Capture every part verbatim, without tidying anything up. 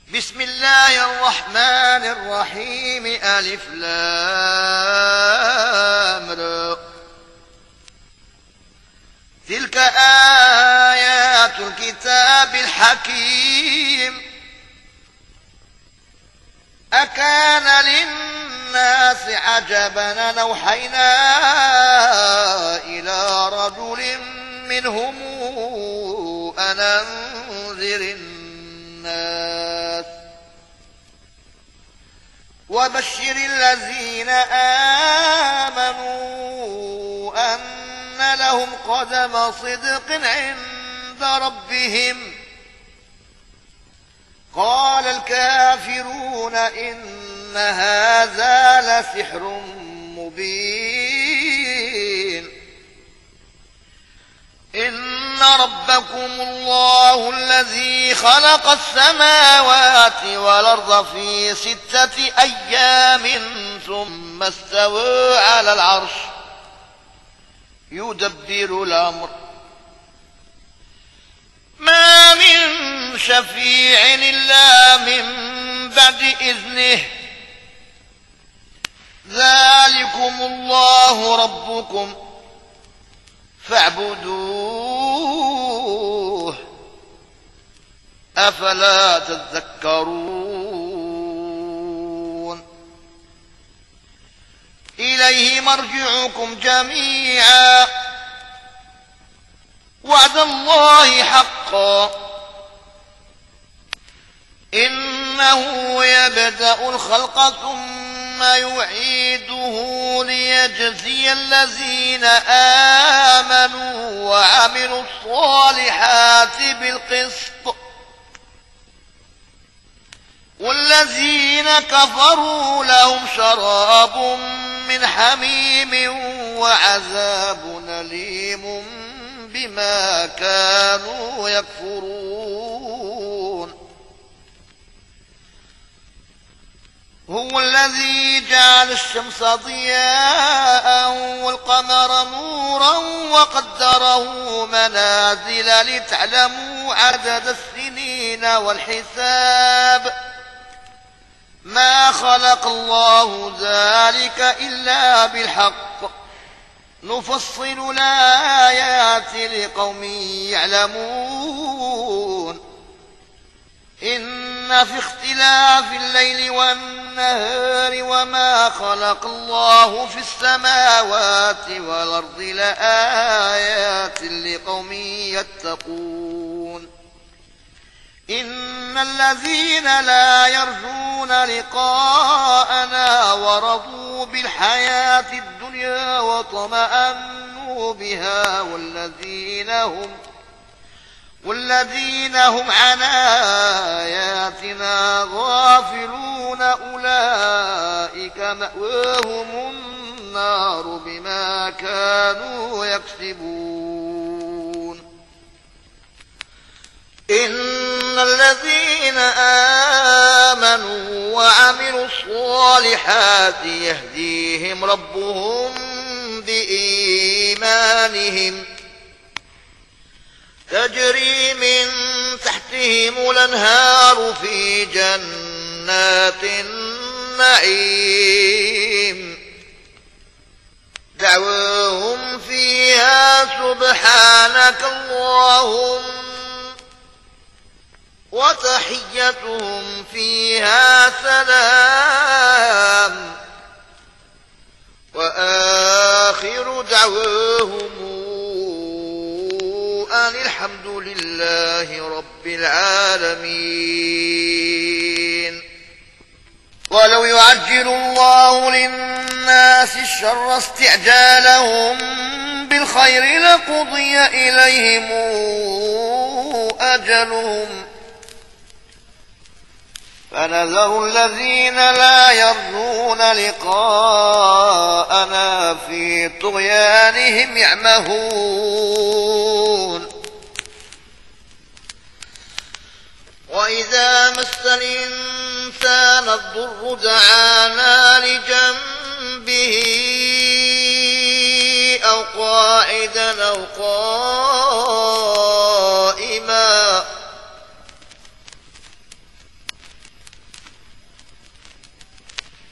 بسم الله الرحمن الرحيم. ألف لام را. تلك آيات الكتاب الحكيم. أكان للناس عجبا أن أوحينا إلى رجل منهم أن أنذر الناس وبشر الذين آمنوا أن لهم قدم صدق عند ربهم. قال الكافرون إن هذا لسحر مبين. إن ربكم الله الذي خلق السماوات والأرض في ستة أيام ثم استوى على العرش يدبر الأمر ما من شفيع إلا من بعد إذنه. ذلكم الله ربكم فاعبدوه أفلا تذكرون. إليه مرجعكم جميعا وعد الله حقا. إنه يبدأ الخلق ثم يعيده ليجزي الذين آمنوا وعملوا الصالحات بالقسط والذين كفروا لهم شراب من حميم وعذاب أليم بما كانوا يكفرون. هو الذي جعل الشمس ضياء والقمر نورا وقدره منازل لتعلموا عدد السنين والحساب. ما خلق الله ذلك إلا بالحق نفصل الآيات لقوم يعلمون. إن في اختلاف الليل والنهار وما خلق الله في السماوات والأرض لآيات لقوم يتقون. إن الذين لا يرجون لقاءنا ورضوا بالحياة الدنيا وطمأنوا بها والذين هم والذين هم عن آياتنا غافلون أولئك مأواهم النار بما كانوا يكسبون. إن الذين آمنوا وعملوا الصالحات يهديهم ربهم بإيمانهم تجري من تحتهم الأنهار في جنات النعيم. دعواهم فيها سبحانك اللهم وتحيتهم فيها سلام وآخر دعواهم أن الحمد لله رب العالمين. ولو يعجل الله للناس الشر استعجالهم بالخير لقضي إليهم أجلهم فنذر الذين لا يرجون لقاءنا في طغيانهم يعمهون. وإذا مس الإنسان الضر دعانا لجنبه أو قاعدا أو قائما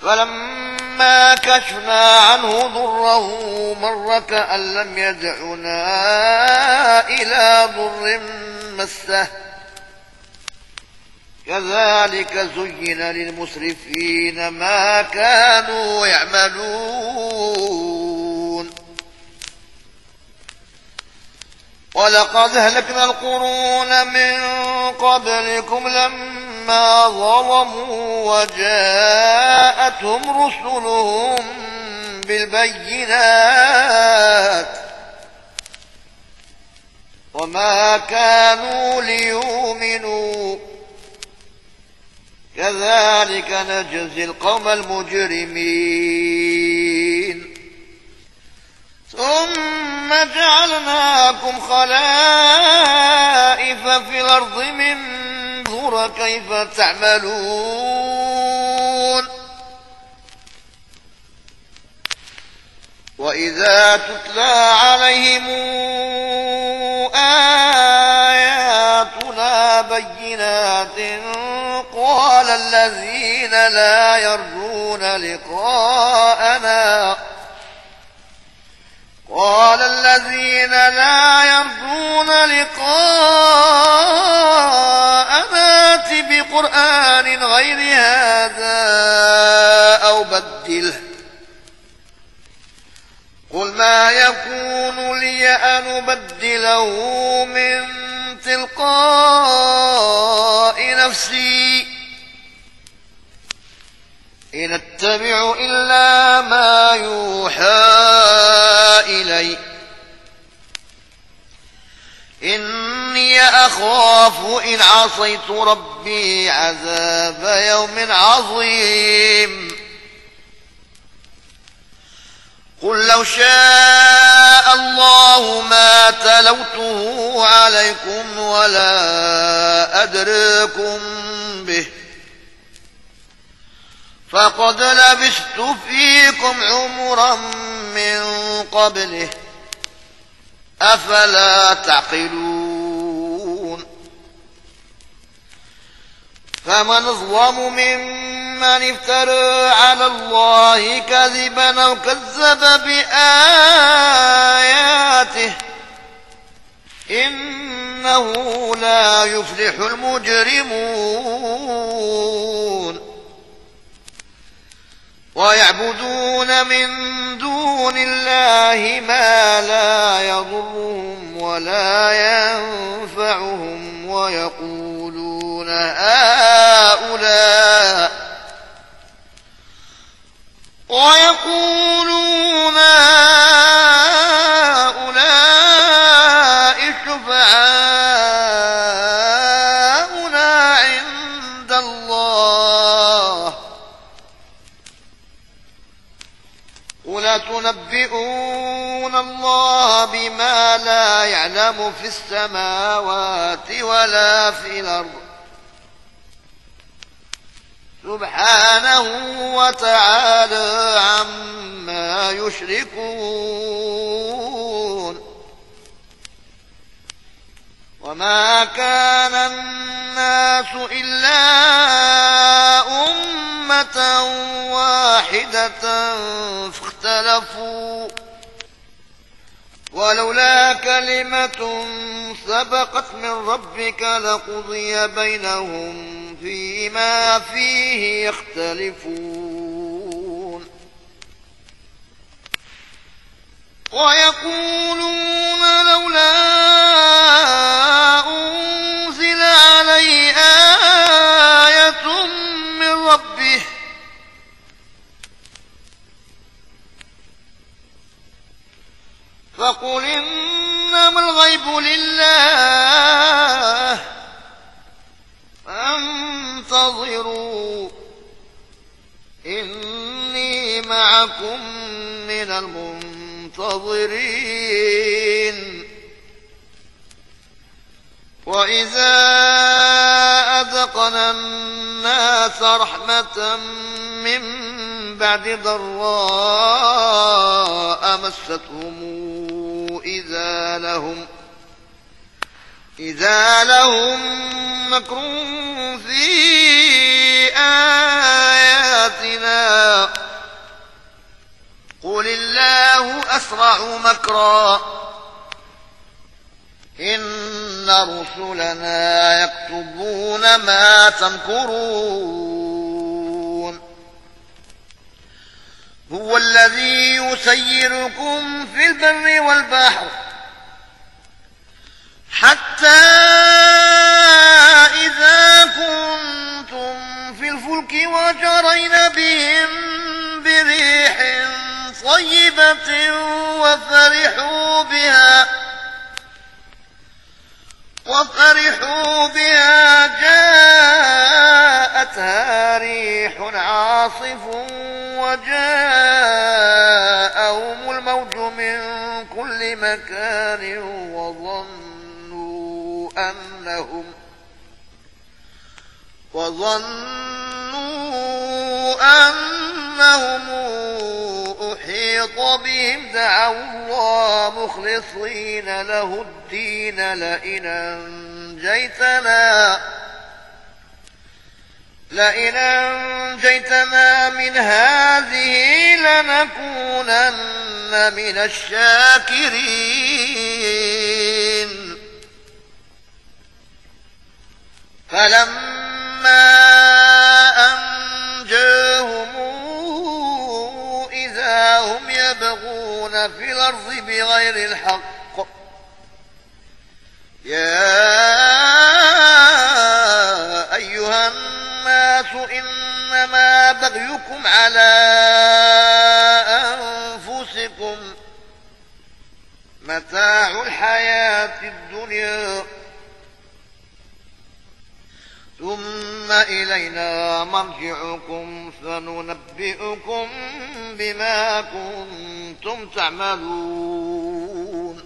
فلما كشفنا عنه ضره مر كأن لم يدعنا إلى ضر مسه كذلك زين للمسرفين ما كانوا يعملون ولقد أهلكنا القرون من قبلكم لما ظلموا وجاءتهم رسلهم بالبينات وما كانوا ليؤمنوا كذلك نجزي القوم المجرمين ثم جعلناكم خلائف في الأرض منظر كيف تعملون وإذا تتلى عليهم آياتنا بينات قال الذين لا يرجون لقاءنا قال الذين لا يرجون لقاءنا ائت بقرآن غير هذا أو بدله قل ما يكون لي أن أبدله من تلقاء نفسي إن أتبع إلا ما يوحى إلي إني أخاف إن عصيت ربي عذاب يوم عظيم قل لو شاء الله ما تلوته عليكم ولا أدريكم به فقد لبثت فيكم عمرا من قبله أفلا تعقلون فمن أظلم ممن افترى على الله كذبا أو كذب بآياته إنه لا يفلح المجرمون ويعبدون من دون الله ما لا يضرهم ولا ينفعهم ويقولون هؤلاء ويقولون هؤلاء شفعاؤنا عند الله قل تنبئون الله بما لا يعلم في السماوات ولا في الأرض سبحانه وتعالى عما يشركون وما كان الناس إلا أمة واحدة فاختلفوا ولولا كلمة سبقت من ربك لقضي بينهم فيما فيه يختلفون ويقولون لولا أنزل عليه آية من ربه فقل إنما الغيب لله فانتظروا إني معكم من المنتظرين وإذا أذقنا الناس رحمة من بعد ضراء مستهم إذا لهم إذا لهم مكر في آياتنا قل الله أسرع مكرا إن رسلنا يكتبون ما تمكرون هو الذي يسيركم في البر والبحر حتى إذا كنتم في الفلك وجرين بهم بريح طيبة وفرحوا بها وفرحوا بها جاءتها ريح عاصف وجاءهم الموج من كل مكان وظنوا أنهم وظنوا أنهم أحيط بهم دعوا الله مخلصين له الدين لئن أنجيتنا لئن أنجيتنا من هذه لنكونن من الشاكرين فلما أنجاهم إذا هم يبغون في الأرض بغير الحق يا أيها الناس إنما بغيكم على أنفسكم متاع الحياة الدنيا ثم إلينا مرجعكم فننبئكم بما كنتم تعملون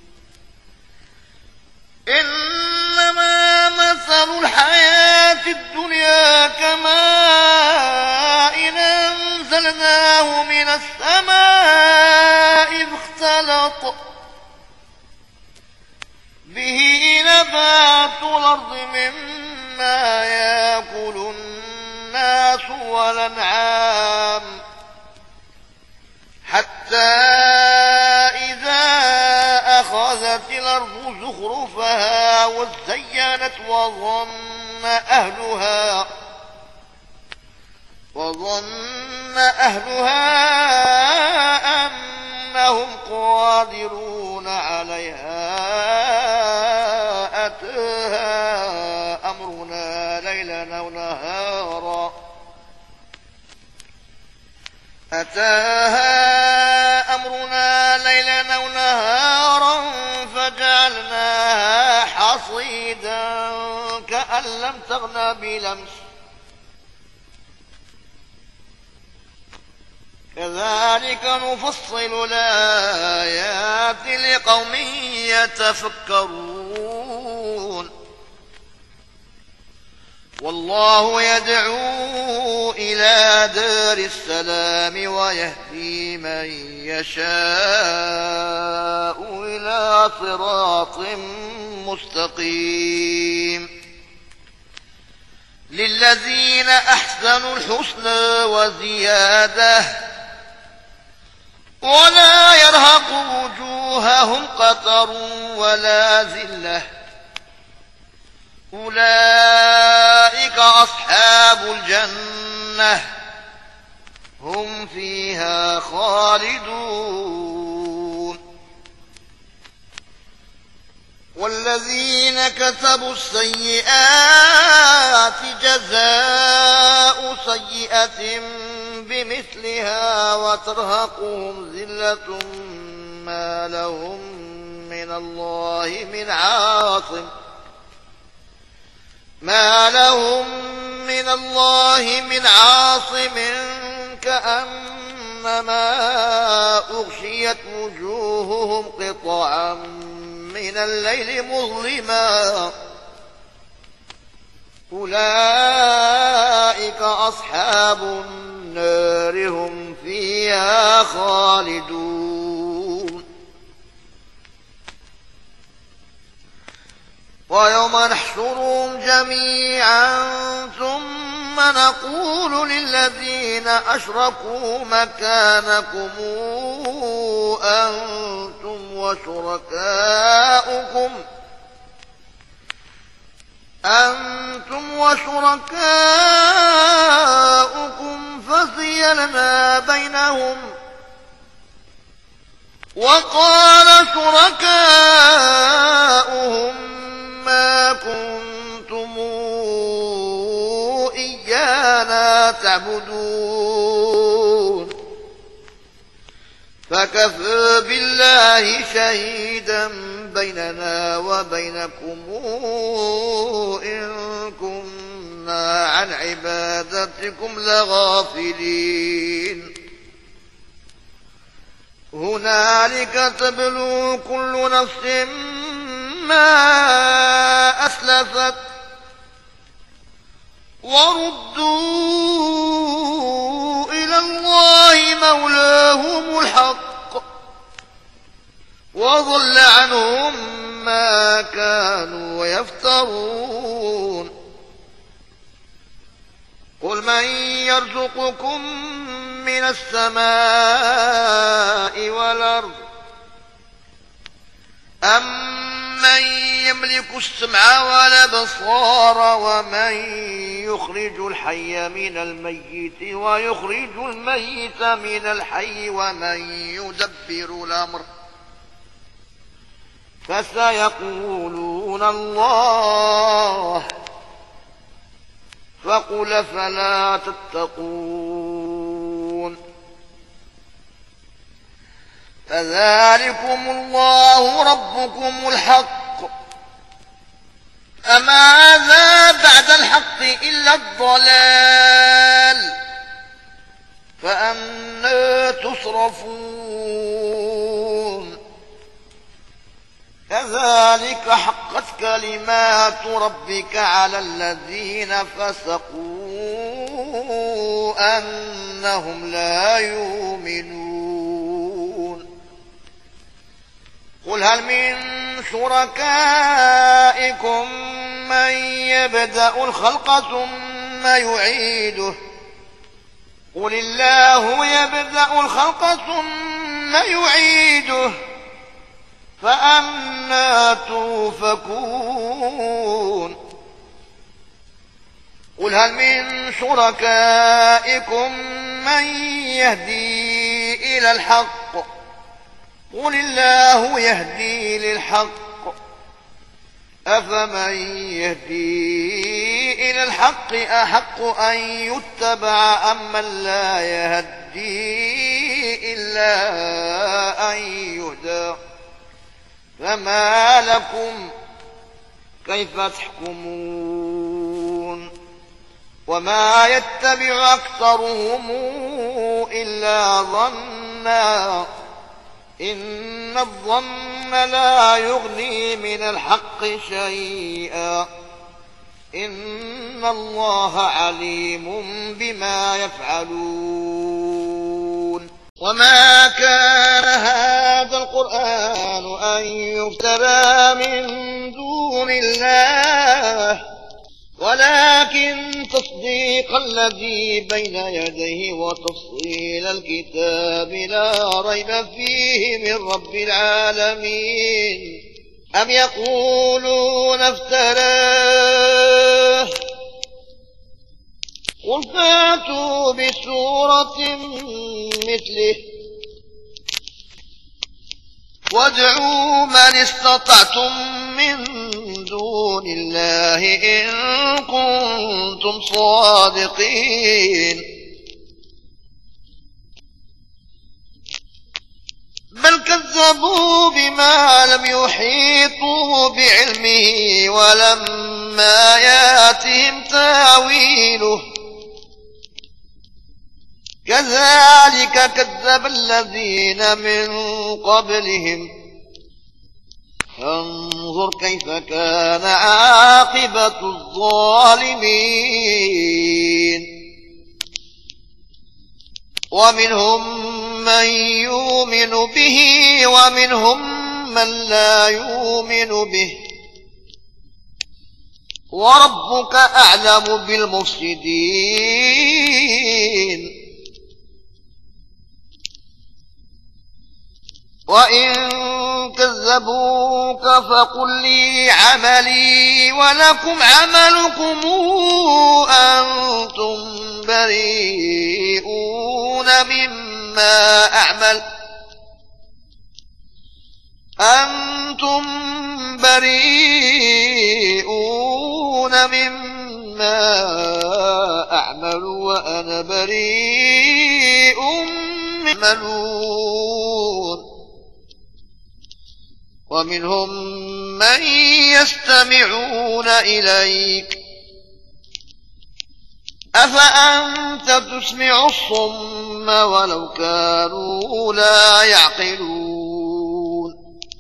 إنما مثل الحياة الدنيا كماء إن أنزلناه من السماء فاختلط به نبات الأرض مما يأكل الناس والأنعام حتى إذا أخذت الأرض زخرفها وزينت وظن أهلها وظن أهلها أنهم قادرون عليها أتاها أمرنا ليلا أو نهارا أتاها أمرنا ليلا أو نهارا فجعلناها حصيدا كأن لم تغن بلمس كذلك نفصل الآيات لقوم يتفكرون والله يدعو إلى دار السلام ويهدي من يشاء إلى صراط مستقيم للذين أحسنوا الحسنى وزيادة ولا يرهق وجوههم قتر ولا ذلة أولئك أصحاب الجنة هم فيها خالدون والذين كسبوا السيئات جزاء سيئة بمثلها وترهقهم ذلة ما لهم من الله من عاصم ما لهم من الله من عاصم كأنما أغشيت وجوههم قطعا من الليل مظلما أولئك أصحاب النار هم فيها خالدون ويوم نحشرهم جميعا ثم نقول للذين أشركوا مكانكم أنتم وشركاؤكم أنتم وشركاؤكم فزيلنا بينهم وقال شركاؤهم ما كنتم إيانا تعبدون فكفى بالله شهيدا بيننا وبينكم إن كنا عن عبادتكم لغافلين هنالك تبلو كل نفس ما أسلفت وردوا إلى الله مولاهم الحق وضل عنهم ما كانوا يفترون قل من يرزقكم من السماء والأرض أمن يملك السمع والأبصار ومن يخرج الحي من الميت ويخرج الميت من الحي ومن يدبر الأمر فسيقولون الله فقل فلا تتقون فذلكم الله ربكم الحق أماذا بعد الحق إلا الضلال فأنى تصرفون كذلك حقت كلمات ربك على الذين فسقوا أنهم لا يؤمنون قل هل من شركائكم من يبدأ الخلق ثم يعيده قل الله يبدأ الخلق ثم يعيده فأنى توفكون قل هل من شركائكم من يهدي إلى الحق قل الله يهدي للحق أفمن يهدي إلى الحق أحق أن يتبع أم من لا يهدي إلا أن يهدى فما لكم كيف تحكمون وما يتبع أكثرهم إلا ظنا إن الظن لا يغني من الحق شيئا إن الله عليم بما يفعلون وما كان هذا القرآن أن يفترى من دون الله ولكن تصديق الذي بين يديه وتفصيل الكتاب لا ريب فيه من رب العالمين أم يقولون افتراه قل فاتوا بسورة مثله وادعوا من استطعتم من دون الله إن كنتم صادقين بل كذبوا بما لم يحيطوا بعلمه ولما ياتهم تاويله كذلك كذب الذين من قبلهم فانظر كيف كان عاقبة الظالمين ومنهم من يؤمن به ومنهم من لا يؤمن به وربك أعلم بالمفسدين. وإن كذبوك فقل لي عملي ولكم عملكم أنتم بريئون مما أعمل أنتم بريئون مما أعمل وأنا بريء مما تعملون. ومنهم من يستمعون إليك أفأنت تسمع الصم ولو كانوا لا يعقلون.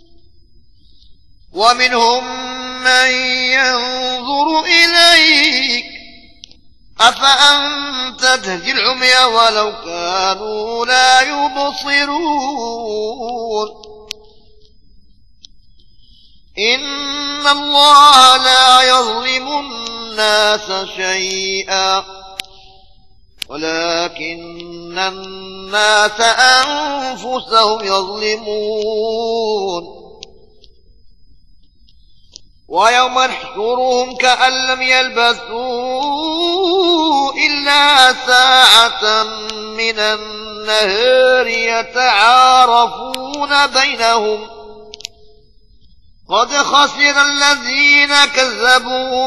ومنهم من ينظر إليك أفأنت تهدي العمي ولو كانوا لا يبصرون. إن الله لا يظلم الناس شيئا ولكن الناس أنفسهم يظلمون. ويوم نحشرهم كأن لم يلبثوا إلا ساعة من النهار يتعارفون بينهم قد خسر الذين كذبوا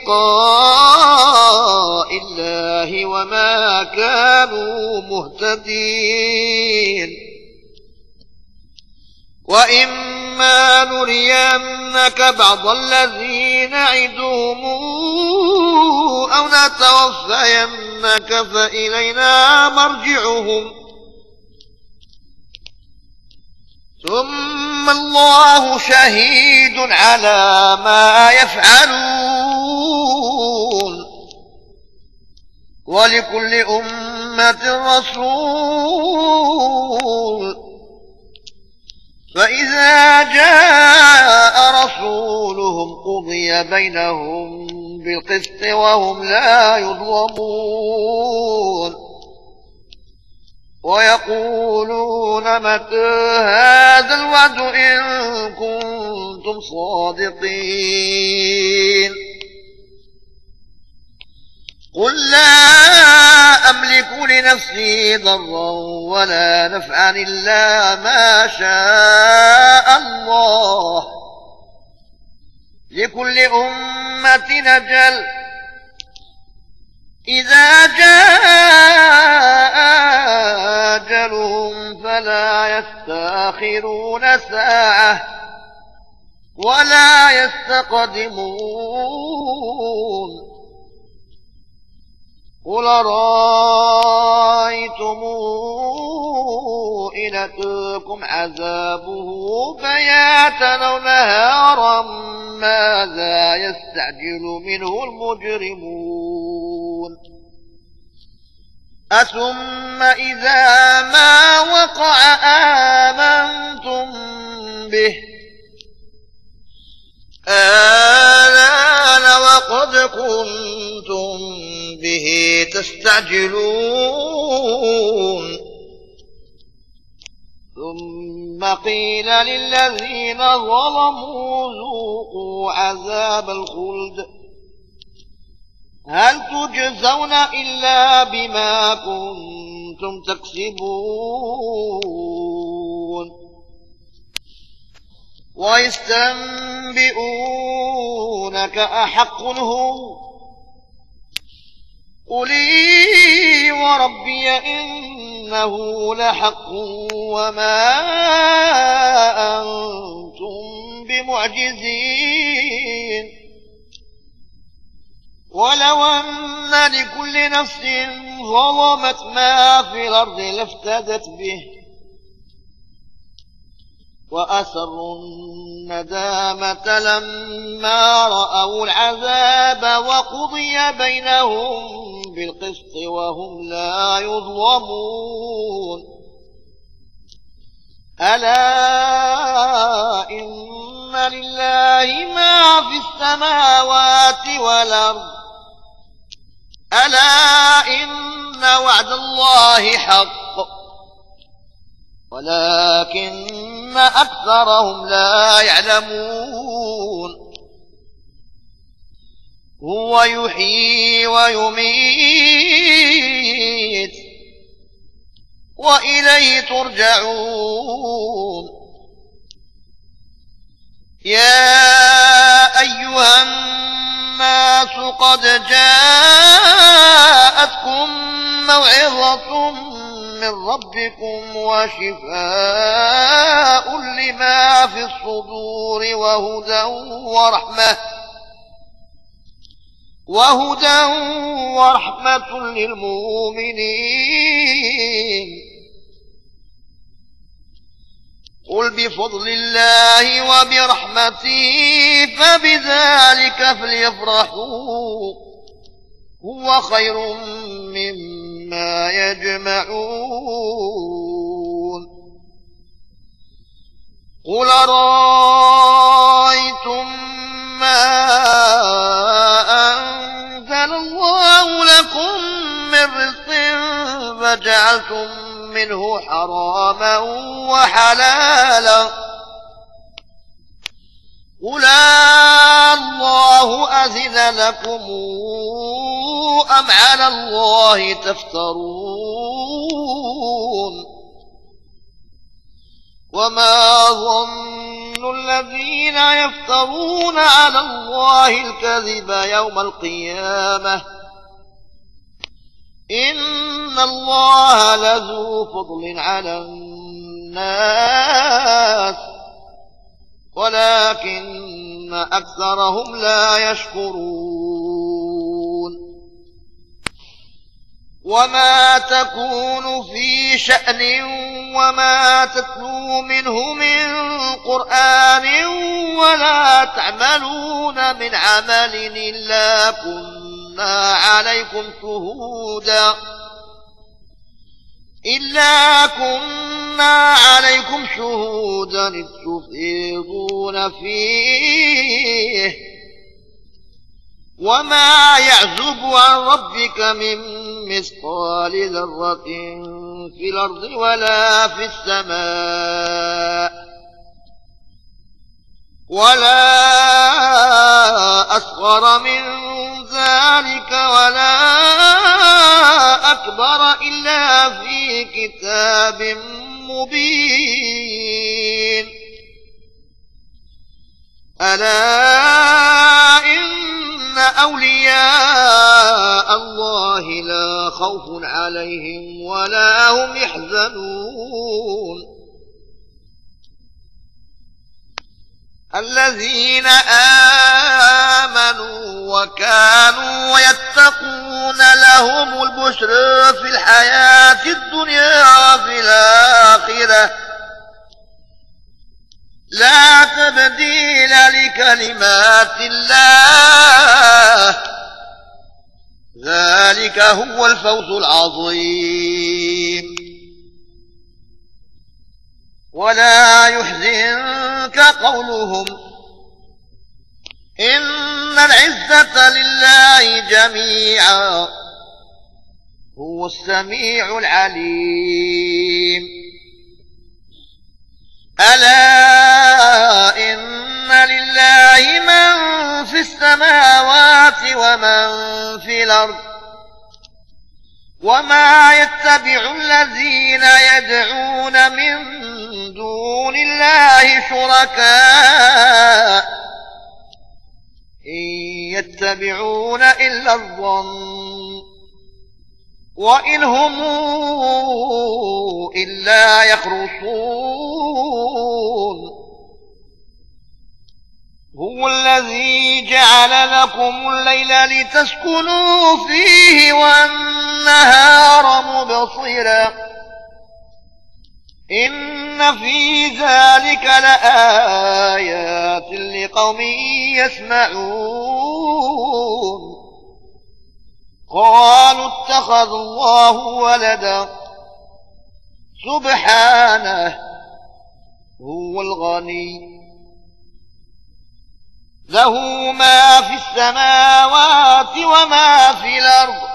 بلقاء الله وما كانوا مهتدين. وإما نرينك بعض الذين نعدهم أو نتوفينك فإلينا مرجعهم ثم الله شهيد على ما يفعلون. ولكل أمة رسول فإذا جاء رسولهم قضي بينهم بالقسط وهم لا يظلمون. ويقولون متى هذا الوعد إن كنتم صادقين. قل لا أملك لنفسي ضرا ولا نفعا إلا ما شاء الله لكل أمة أجل إذا جاء أجلهم فلا يستأخرون ساعة ولا يستقدمون. قل رأيتم إن أتاكم عذابه بياتا أو نهارا ماذا يستعجل منه المجرمون. أثم إذا ما وقع آمنتم به آلان وقد كنتم به تستعجلون. ثم قيل للذين ظلموا ذوقوا عذاب الخلد هل تجزون إلا بما كنتم تكسبون. ويستنبئونك أحق هو قل إي وربي إنه لحق وما أنتم بمعجزين. ولو أن لكل نفس ظلمت ما في الأرض لافتدت به وأسروا الندامة لما رأوا العذاب وقضي بينهم بالقسط وهم لا يظلمون. ألا إن لله ما في السماوات والأرض ألا إن وعد الله حق ولكن أكثرهم لا يعلمون هو يحيي ويميت وإليه ترجعون يا أيها الناس قد جاءتكم موعظة من ربكم وشفاء لما في الصدور وهدى ورحمة وهدى ورحمة للمؤمنين قل بفضل الله وبرحمته فبذلك فليفرحوا هو خير مما يجمعون قل أرأيتم ما أنزل الله لكم من رزق فجعلتم منه حراما وحلالا قل الله أذن لكم أم على الله تفترون وما ظن الذين يفترون على الله الكذب يوم القيامة إن الله لذو فضل على الناس ولكن أكثرهم لا يشكرون وما تكون في شأن وما تتلو منه من قرآن ولا تعملون من عمل إلا كنا عليكم شهودا إلا كنا عليكم شهودا إذ تفيضون فيه وما يعزب عن ربك من مثقال ذرة في الأرض ولا في السماء ولا أصغر من ذلك ولا أكبر إلا في كتاب مبين ألا إن أولياء الله لا خوف عليهم ولا هم يحزنون الذين آمنوا وكانوا يتقون لهم البشر في الحياة الدنيا وفي الآخرة لا تبديل لكلمات الله ذلك هو الفوز العظيم ولا يحزنك قولهم إن العزة لله جميعا هو السميع العليم ألا إن لله من في السماوات ومن في الأرض وما يتبع الذين يدعون من دون الله شركاء إن يتبعون إلا الظن وإن هم إلا يخرصون هو الذي جعل لكم الليل لتسكنوا فيه والنهار مبصرا إن في ذلك لآيات لقوم يسمعون قالوا اتخذ الله ولدا سبحانه هو الغني له ما في السماوات وما في الأرض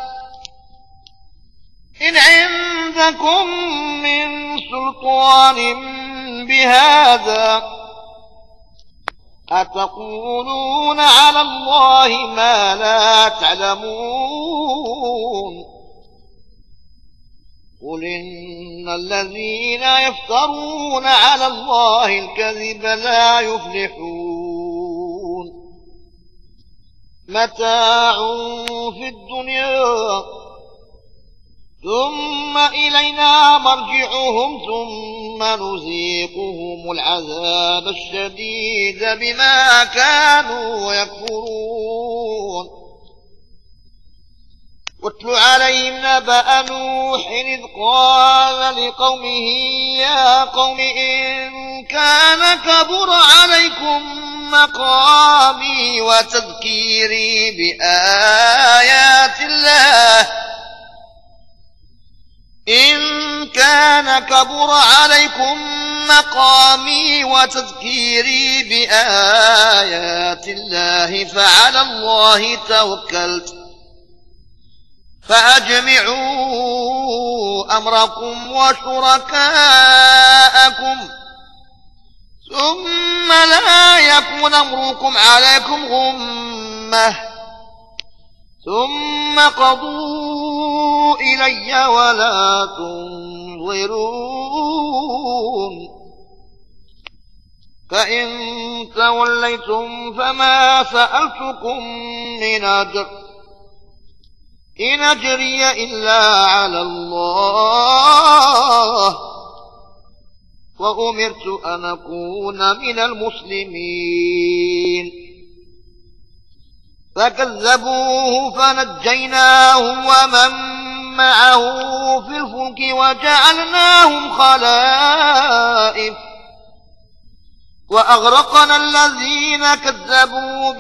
إن عندكم من سلطان بهذا أتقولون على الله ما لا تعلمون قل إن الذين يفترون على الله الكذب لا يفلحون متاع في الدنيا ثم إلينا مرجعهم ثم نذيقهم العذاب الشديد بما كانوا يكفرون واتل عليهم نبأ نوح إذ قال لقومه يا قوم إن كان كبر عليكم مقامي وتذكيري بآيات الله إن كان كبر عليكم مقامي وتذكيري بآيات الله فعلى الله توكلت فأجمعوا أمركم وشركاءكم ثم لا يكن أمركم عليكم غمة ثم قضوا إلي ولا تنظرون فإن توليتم فما سألتكم من أجر إن أجري إلا على الله وأمرت أن أكون من المسلمين فكذبوه فنجيناه ومن معه في الفلك وجعلناهم خلائف وأغرقنا الذين كذبوا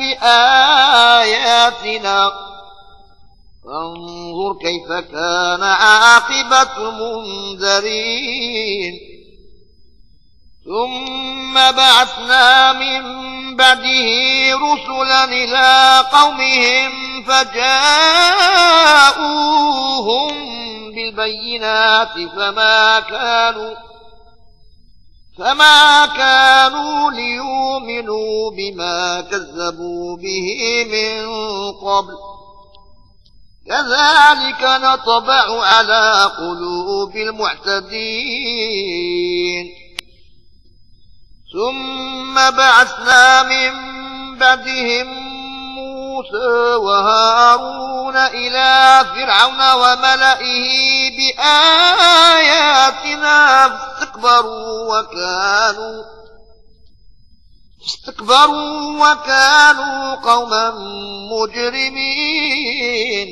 بآياتنا فانظر كيف كان عاقبة المنذرين ثم بعثنا من بعده رسلا إلى قومهم فجاءوهم بالبينات فما كانوا فما كانوا ليؤمنوا بما كذبوا به من قبل كذلك نطبع على قلوب المعتدين ثم بعثنا من بعدهم موسى وهارون إلى فرعون وملئه بآياتنا فاستكبروا وكانوا استكبروا وكانوا قوما مجرمين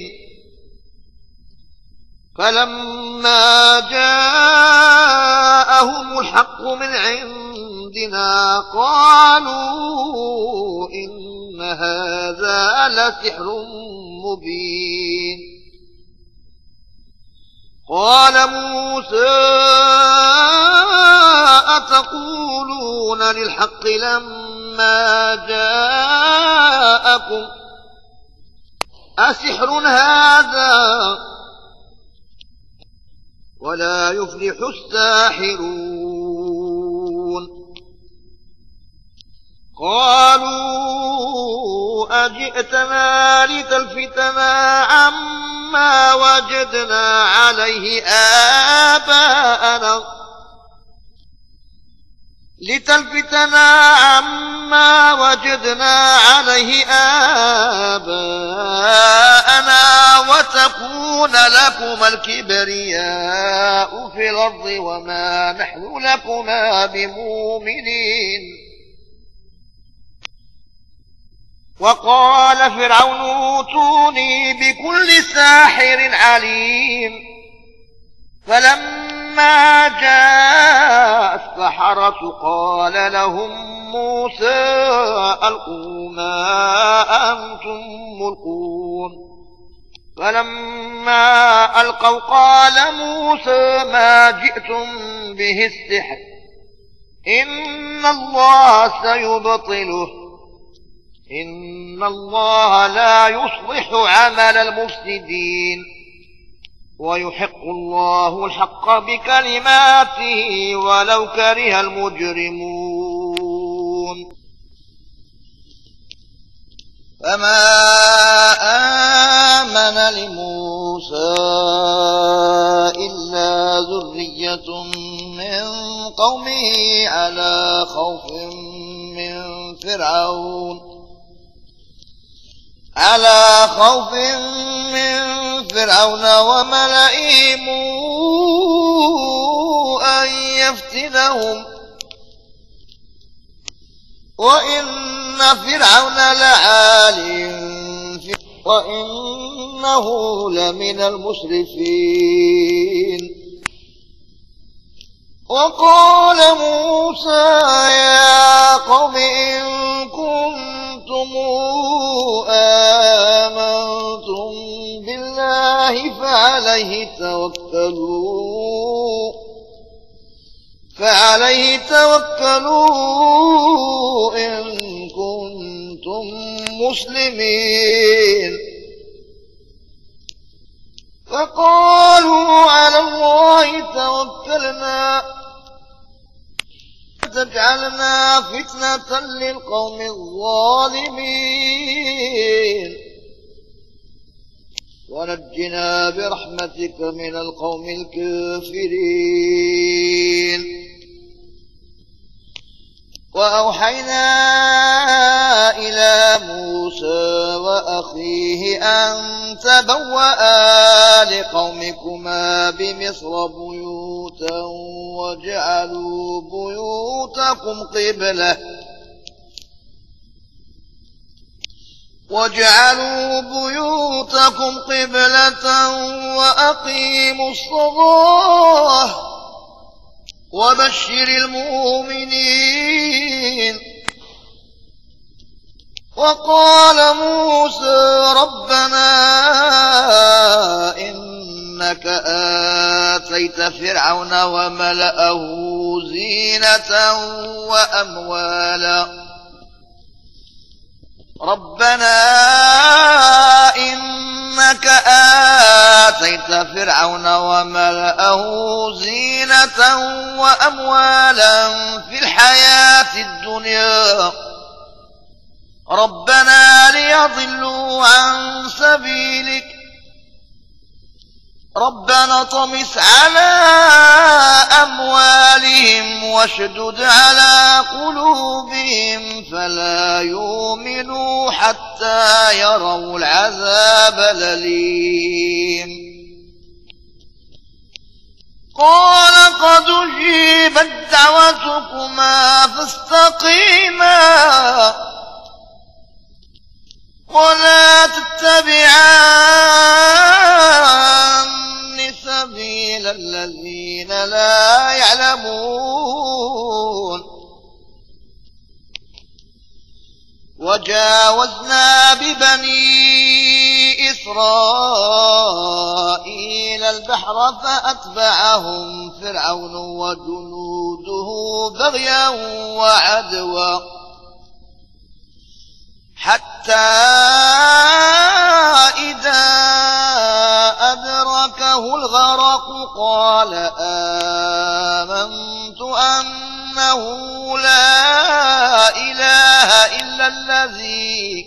فلما جاءهم الحق من عندنا قالوا إن هذا لسحر مبين قال موسى أتقولون للحق لما جاءكم أسحر هذا ولا يفلح الساحرون قالوا أجئتنا لتلفتنا عما وجدنا عليه آباءنا لتلفتنا عما وجدنا عليه آباءنا وتكون لكما الكبرياء في الأرض وما نحن لكما بمؤمنين وقال فرعون اوتوني بكل ساحر عليم فلما جاء السحرة قال لهم موسى ألقوا ما أنتم ملقون فلما ألقوا قال موسى ما جئتم به السحر إن الله سيبطله إن الله لا يصلح عمل المفسدين ويحق الله الحق بكلماته ولو كره المجرمون فما آمن لموسى إلا ذرية من قومه على خوف من فرعون على خوف من فرعون وملئهم أن يفتنهم وإن فرعون لعال وإنه لمن المسرفين وقال موسى يا قوم إن كنتم آمنتم بالله فعليه توكلوا فعليه توكلوا إن كنتم مسلمين فقالوا على الله توكلنا تجعلنا فتنة للقوم الظالمين ونجنا برحمتك من القوم الكافرين وأوحينا إلى موسى وأخيه أن تبوأ لقومكما بمصر بيوتا وجعلوا بيوتكم قبلة وجعلوا بيوتكم قبلة وأقيموا الصلاة وبشر المؤمنين وقال موسى ربنا إنك آتيت فرعون وملأه زينة وأموالا ربنا إنك آتيت فرعون وملأه زينة وأموالا في الحياة الدنيا ربنا ليضلوا عن سبيلك ربنا طمس على أموالهم واشدد على قلوبهم فلا يؤمنوا حتى يروا العذاب الأليم قال قد أجيبت دعوتكما فاستقيما ولا تتبعان سبيل الذين لا يعلمون وجاوزنا ببني إسرائيل البحر فأتبعهم فرعون وجنوده بغيا وعدوا حتى إذا أدركه الغرق قال آمنت أنه لا إله إلا الذي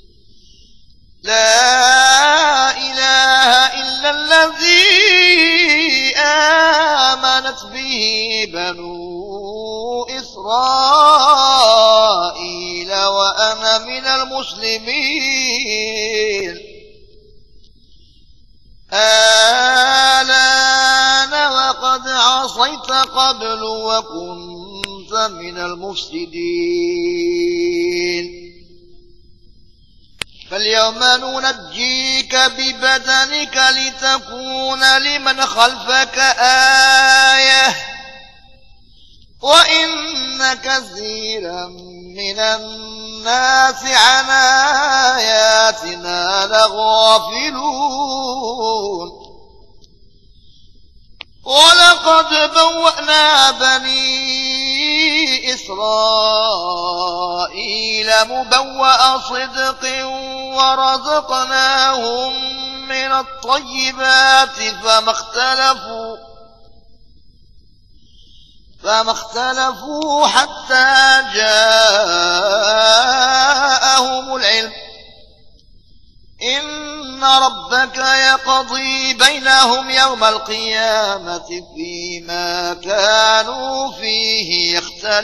لا إله إلا الذي آمنت به بنو إسرائيل وأنا من المسلمين آلان وقد عصيت قبل وكنت من المفسدين فاليوم ننجيك ببدنك لتكون لمن خلفك آية وإن كثيرا من الناس عن آياتنا لغافلون ولقد بوأنا بني إسرائيل مبوأ صدق ورزقناهم من الطيبات فما اختلفوا فما اختلفوا حتى جاءهم العلم إن ربك يقضي بينهم يوم القيامة فيما كانوا فيه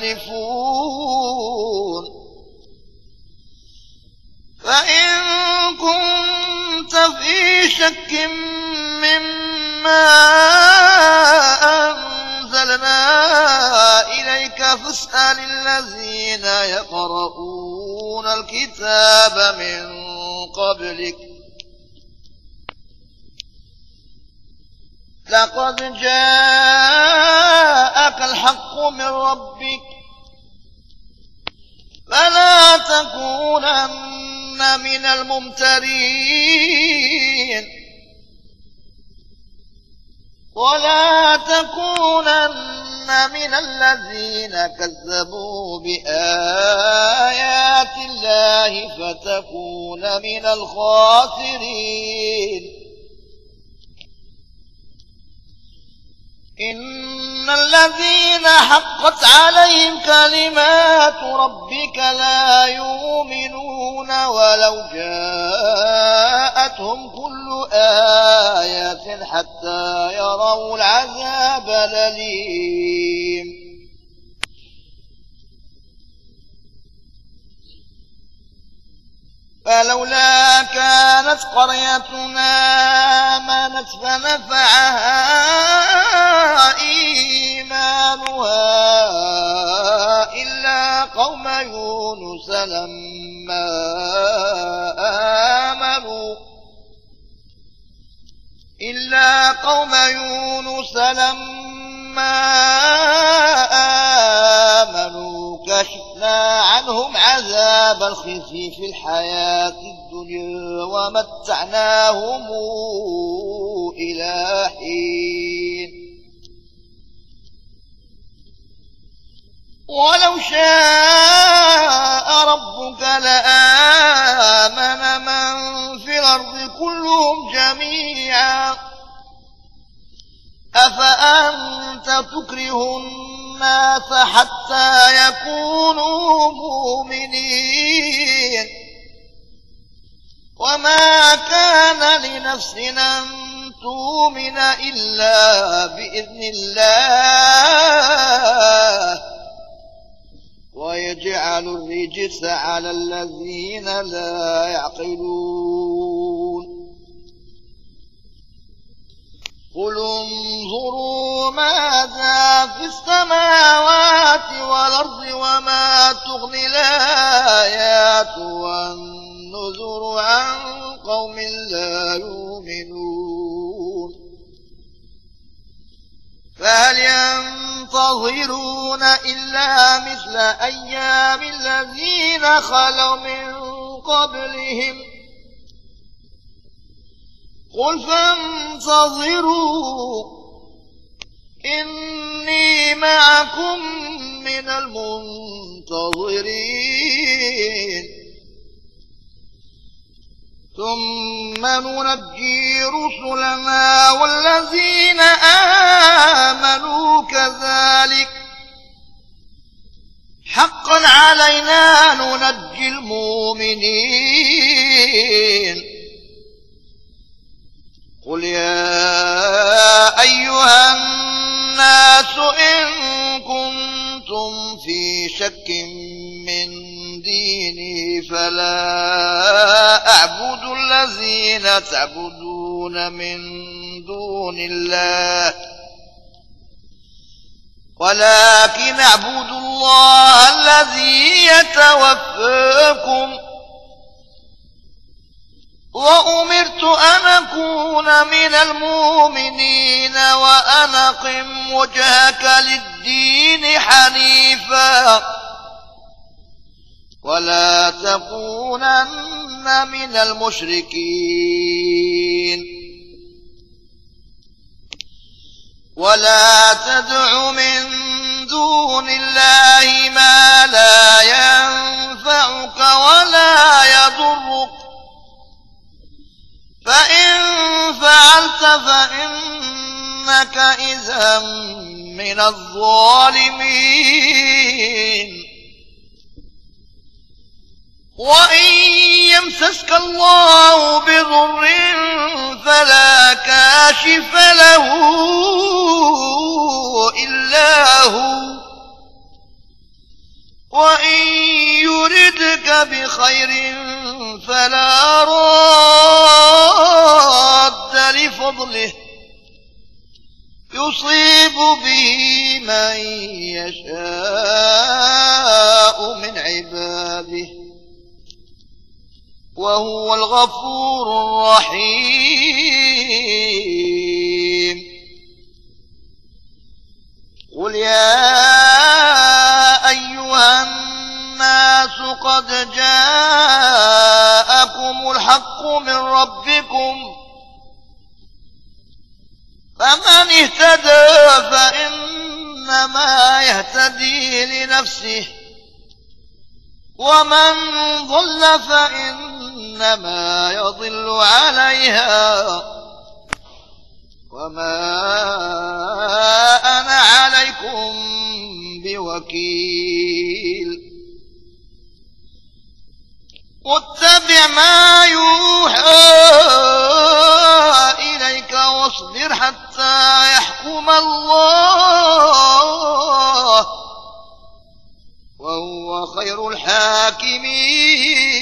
يختلفون فإن كنت في شك مما أنزلنا إليك فاسأل الذين يقرؤون الكتاب من قبلك لقد جاءك الحق من ربك فلا تكونن من الممترين ولا تكونن من الذين كذبوا بآيات الله فتكون من الخاسرين إن الذين حقت عليهم كلمات ربك لا يؤمنون ولو جاءتهم كل آية حتى يروا العذاب الأليم فلولا كانت قريتنا آمنت فنفعها إيمانها إلا قوم يونس لما آمنوا إلا قوم يونس لما آمنوا كشفنا عنهم عذاب الخزي في الحياة الدنيا ومتعناهم إلى حين ولو شاء ربك لآمن من في الأرض كلهم جميعا أفأنت تكره الناس حتى يكونوا مؤمنين وما كان لنفس أن تؤمن إلا بإذن الله ويجعل الرجس على الذين لا يعقلون قل انظروا ماذا في السماوات والأرض وما تغني الآيات والنذر عن قوم لا يؤمنون فهل ينتظرون إلا مثل أيام الذين خلوا من قبلهم قل فانتظروا إني معكم من المنتظرين ثم ننجي رسلنا والذين آمنوا كذلك حقا علينا ننجي المؤمنين قل يا أيها الناس إن كنتم في شك من ديني فلا أعبد الذين تعبدون من دون الله ولكن أعبد الله الذي يتوفاكم وأمرت أن أكون من المؤمنين وأن أقم وجهك للدين حنيفا ولا تكونن من المشركين ولا تدع من دون الله ما لا ينفعك ولا يضرك فإن فعلت فإنك إذا من الظالمين. وإن يمسسك الله بضر فلا كاشف له إلا هو وإن يردك بخير فلا راد لفضله يصيب به من يشاء من عباده وهو الغفور الرحيم. قل يا أيها الناس قد جاءكم الحق من ربكم فمن اهتدى فإنما يهتدي لنفسه ومن ضل فإنما يضل عليها وما أنا عليكم بوكيل. واتبع ما يوحى إليك واصبر حتى يحكم الله وهو خير الحاكمين.